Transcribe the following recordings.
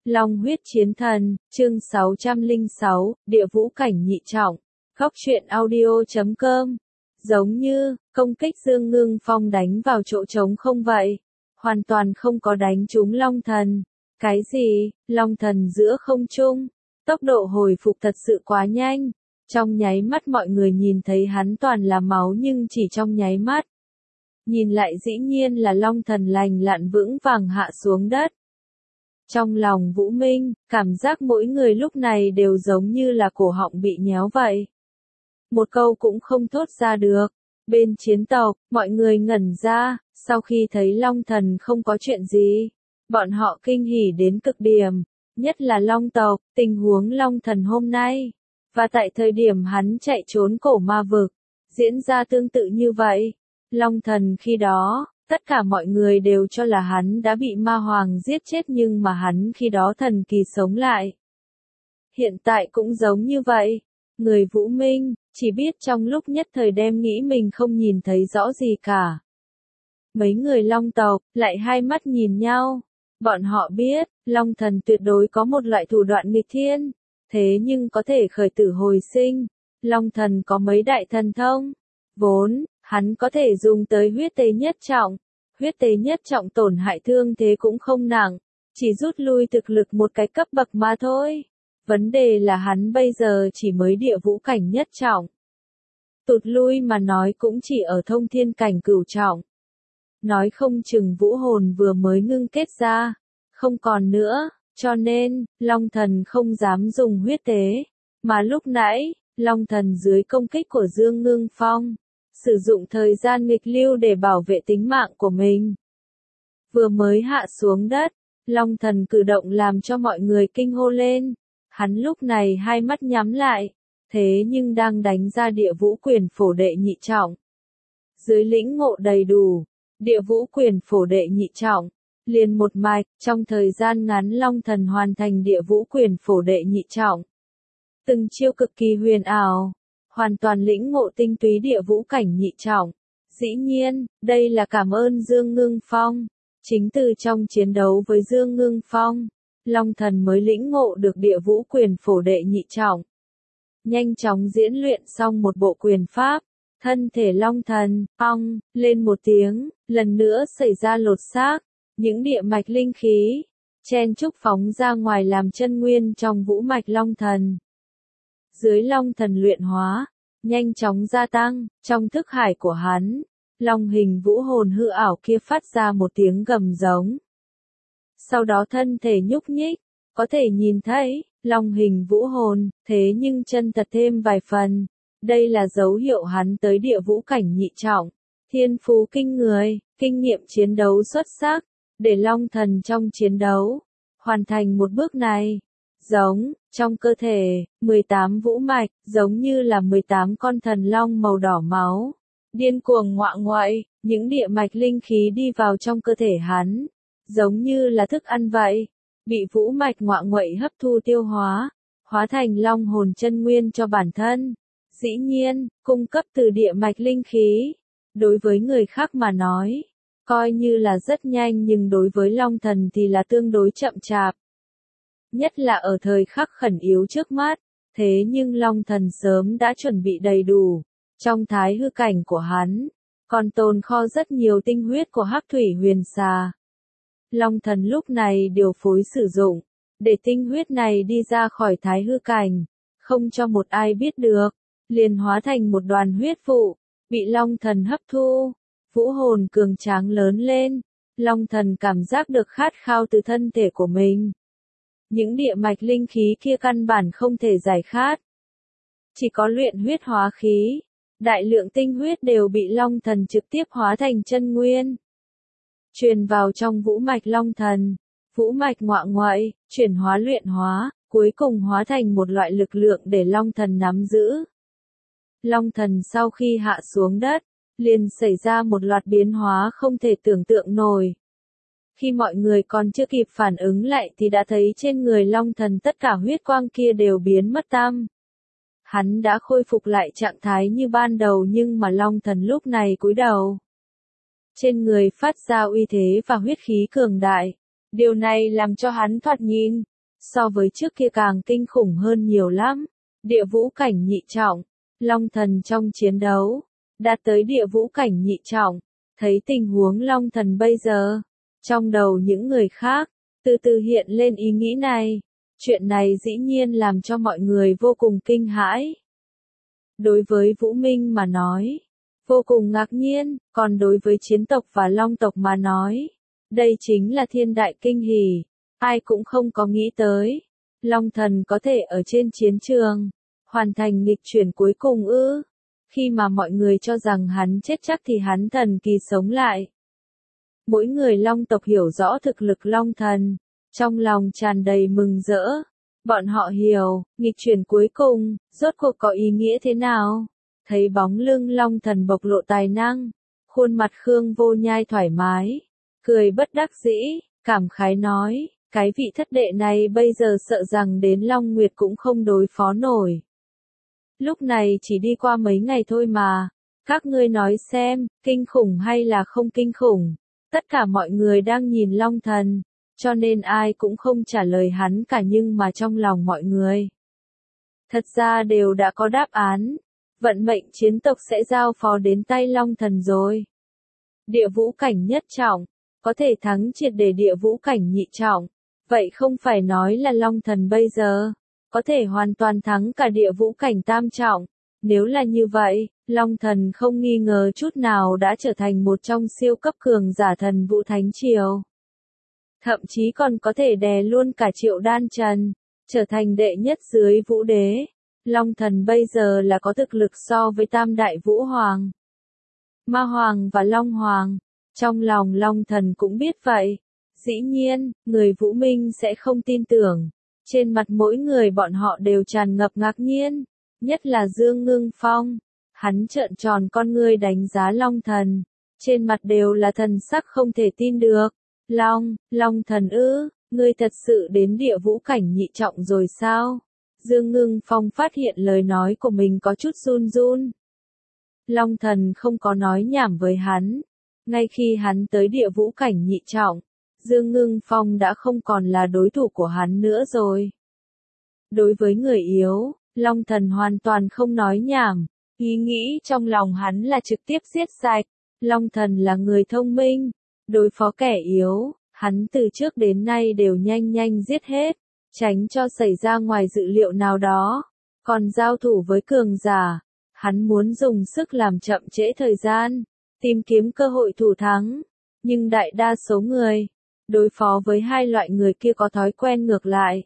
Long huyết chiến thần, chương 606, địa vũ cảnh nhị trọng. Góc truyện audio.com. Giống như, công kích Dương Ngưng Phong đánh vào chỗ trống không vậy. Hoàn toàn không có đánh trúng Long Thần. Cái gì, Long Thần giữa không trung. Tốc độ hồi phục thật sự quá nhanh. Trong nháy mắt mọi người nhìn thấy hắn toàn là máu nhưng chỉ trong nháy mắt. Nhìn lại dĩ nhiên là Long Thần lành lặn vững vàng hạ xuống đất. Trong lòng Vũ Minh, cảm giác mỗi người lúc này đều giống như là cổ họng bị nhéo vậy. Một câu cũng không thốt ra được. Bên chiến tộc, mọi người ngẩn ra, sau khi thấy Long Thần không có chuyện gì. Bọn họ kinh hỉ đến cực điểm, nhất là Long tộc, tình huống Long Thần hôm nay. Và tại thời điểm hắn chạy trốn cổ ma vực, diễn ra tương tự như vậy. Long Thần khi đó, tất cả mọi người đều cho là hắn đã bị ma hoàng giết chết nhưng mà hắn khi đó thần kỳ sống lại. Hiện tại cũng giống như vậy. Người Vũ Minh, chỉ biết trong lúc nhất thời đem nghĩ mình không nhìn thấy rõ gì cả. Mấy người Long tộc, lại hai mắt nhìn nhau. Bọn họ biết, Long Thần tuyệt đối có một loại thủ đoạn nghịch thiên. Thế nhưng có thể khởi tử hồi sinh. Long Thần có mấy đại thần thông. Vốn, hắn có thể dùng tới huyết tế nhất trọng. Huyết tế nhất trọng tổn hại thương thế cũng không nặng. Chỉ rút lui thực lực một cái cấp bậc mà thôi. Vấn đề là hắn bây giờ chỉ mới địa vũ cảnh nhất trọng. Tụt lui mà nói cũng chỉ ở thông thiên cảnh cửu trọng. Nói không chừng vũ hồn vừa mới ngưng kết ra. Không còn nữa, cho nên, Long Thần không dám dùng huyết tế. Mà lúc nãy, Long Thần dưới công kích của Dương Ngưng Phong. Sử dụng thời gian nghịch lưu để bảo vệ tính mạng của mình. Vừa mới hạ xuống đất, Long Thần cử động làm cho mọi người kinh hô lên. Hắn lúc này hai mắt nhắm lại, thế nhưng đang đánh ra địa vũ quyền phổ đệ nhị trọng. Dưới lĩnh ngộ đầy đủ, địa vũ quyền phổ đệ nhị trọng, liền một mạch, trong thời gian ngắn Long Thần hoàn thành địa vũ quyền phổ đệ nhị trọng. Từng chiêu cực kỳ huyền ảo, hoàn toàn lĩnh ngộ tinh túy địa vũ cảnh nhị trọng. Dĩ nhiên, đây là cảm ơn Dương Ngưng Phong. Chính từ trong chiến đấu với Dương Ngưng Phong, Long Thần mới lĩnh ngộ được địa vũ quyền phổ đệ nhị trọng. Nhanh chóng diễn luyện xong một bộ quyền pháp, thân thể Long Thần, ong, lên một tiếng, lần nữa xảy ra lột xác, những địa mạch linh khí, chen chúc phóng ra ngoài làm chân nguyên trong vũ mạch Long Thần. Dưới Long Thần luyện hóa, nhanh chóng gia tăng, trong thức hải của hắn, long hình vũ hồn hư ảo kia phát ra một tiếng gầm giống. Sau đó thân thể nhúc nhích, có thể nhìn thấy, long hình vũ hồn, thế nhưng chân thật thêm vài phần. Đây là dấu hiệu hắn tới địa vũ cảnh nhị trọng, thiên phú kinh người, kinh nghiệm chiến đấu xuất sắc, để Long Thần trong chiến đấu, hoàn thành một bước này. Giống, trong cơ thể, 18 vũ mạch, giống như là 18 con thần long màu đỏ máu. Điên cuồng ngoạ ngoại, những địa mạch linh khí đi vào trong cơ thể hắn. Giống như là thức ăn vậy. Bị vũ mạch ngoạ nguậy hấp thu tiêu hóa. Hóa thành long hồn chân nguyên cho bản thân. Dĩ nhiên, cung cấp từ địa mạch linh khí. Đối với người khác mà nói, coi như là rất nhanh nhưng đối với Long Thần thì là tương đối chậm chạp. Nhất là ở thời khắc khẩn yếu trước mắt, thế nhưng Long Thần sớm đã chuẩn bị đầy đủ. Trong thái hư cảnh của hắn, còn tồn kho rất nhiều tinh huyết của Hắc Thủy Huyền Xà. Long Thần lúc này điều phối sử dụng, để tinh huyết này đi ra khỏi thái hư cảnh, không cho một ai biết được, liền hóa thành một đoàn huyết vụ, bị Long Thần hấp thu, vũ hồn cường tráng lớn lên. Long Thần cảm giác được khát khao từ thân thể của mình. Những địa mạch linh khí kia căn bản không thể giải khát. Chỉ có luyện huyết hóa khí, đại lượng tinh huyết đều bị Long Thần trực tiếp hóa thành chân nguyên. Truyền vào trong vũ mạch Long Thần, vũ mạch ngoạ ngoại, chuyển hóa luyện hóa, cuối cùng hóa thành một loại lực lượng để Long Thần nắm giữ. Long Thần sau khi hạ xuống đất, liền xảy ra một loạt biến hóa không thể tưởng tượng nổi. Khi mọi người còn chưa kịp phản ứng lại thì đã thấy trên người Long Thần tất cả huyết quang kia đều biến mất tăm. Hắn đã khôi phục lại trạng thái như ban đầu nhưng mà Long Thần lúc này cúi đầu. Trên người phát ra uy thế và huyết khí cường đại. Điều này làm cho hắn thoạt nhìn, so với trước kia càng kinh khủng hơn nhiều lắm. Địa vũ cảnh nhị trọng, Long Thần trong chiến đấu, đạt tới địa vũ cảnh nhị trọng, thấy tình huống Long Thần bây giờ, trong đầu những người khác, từ từ hiện lên ý nghĩ này. Chuyện này dĩ nhiên làm cho mọi người vô cùng kinh hãi. Đối với Vũ Minh mà nói, vô cùng ngạc nhiên, còn đối với chiến tộc và Long tộc mà nói, đây chính là thiên đại kinh hỉ, ai cũng không có nghĩ tới. Long Thần có thể ở trên chiến trường, hoàn thành nghịch chuyển cuối cùng ư. Khi mà mọi người cho rằng hắn chết chắc thì hắn thần kỳ sống lại. Mỗi người Long tộc hiểu rõ thực lực Long Thần, trong lòng tràn đầy mừng rỡ. Bọn họ hiểu, nghịch chuyển cuối cùng, rốt cuộc có ý nghĩa thế nào. Thấy bóng lưng Long Thần bộc lộ tài năng, khuôn mặt Khương Vô Nhai thoải mái, cười bất đắc dĩ, cảm khái nói, cái vị thất đệ này bây giờ sợ rằng đến Long Nguyệt cũng không đối phó nổi. Lúc này chỉ đi qua mấy ngày thôi mà, các ngươi nói xem, kinh khủng hay là không kinh khủng. Tất cả mọi người đang nhìn Long Thần, cho nên ai cũng không trả lời hắn cả, nhưng mà trong lòng mọi người thật ra đều đã có đáp án. Vận mệnh chiến tộc sẽ giao phó đến tay Long Thần rồi. Địa vũ cảnh nhất trọng, có thể thắng triệt để địa vũ cảnh nhị trọng. Vậy không phải nói là Long Thần bây giờ có thể hoàn toàn thắng cả địa vũ cảnh tam trọng. Nếu là như vậy, Long Thần không nghi ngờ chút nào đã trở thành một trong siêu cấp cường giả Thần Vũ Thánh Triều. Thậm chí còn có thể đè luôn cả Triệu Đan Trần, trở thành đệ nhất dưới Vũ Đế. Long Thần bây giờ là có thực lực so với tam đại Vũ Hoàng, Ma Hoàng và Long Hoàng. Trong lòng Long Thần cũng biết vậy. Dĩ nhiên, người Vũ Minh sẽ không tin tưởng. Trên mặt mỗi người bọn họ đều tràn ngập ngạc nhiên. Nhất là Dương Ngưng Phong. Hắn trợn tròn con ngươi đánh giá Long Thần. Trên mặt đều là thần sắc không thể tin được. Long Thần ư, ngươi thật sự đến địa vũ cảnh nhị trọng rồi sao? Dương Ngưng Phong phát hiện lời nói của mình có chút run run. Long Thần không có nói nhảm với hắn. Ngay khi hắn tới địa vũ cảnh nhị trọng, Dương Ngưng Phong đã không còn là đối thủ của hắn nữa rồi. Đối với người yếu, Long Thần hoàn toàn không nói nhảm. Ý nghĩ trong lòng hắn là trực tiếp giết sạch. Long Thần là người thông minh. Đối phó kẻ yếu, hắn từ trước đến nay đều nhanh giết hết, tránh cho xảy ra ngoài dự liệu nào đó. Còn giao thủ với cường giả, hắn muốn dùng sức làm chậm trễ thời gian, tìm kiếm cơ hội thủ thắng. Nhưng đại đa số người, đối phó với hai loại người kia có thói quen ngược lại.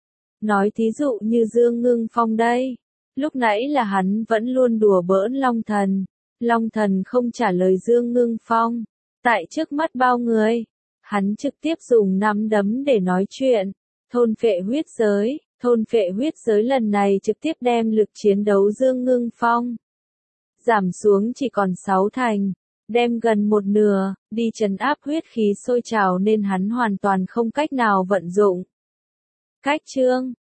Nói thí dụ như Dương Ngưng Phong đây, lúc nãy là hắn vẫn luôn đùa bỡn Long Thần. Long Thần không trả lời Dương Ngưng Phong. Tại trước mắt bao người, hắn trực tiếp dùng nắm đấm để nói chuyện. Thôn phệ huyết giới lần này trực tiếp đem lực chiến đấu Dương Ngưng Phong giảm xuống chỉ còn 6 thành, đem gần một nửa, đi trấn áp huyết khí sôi trào nên hắn hoàn toàn không cách nào vận dụng. Cách chương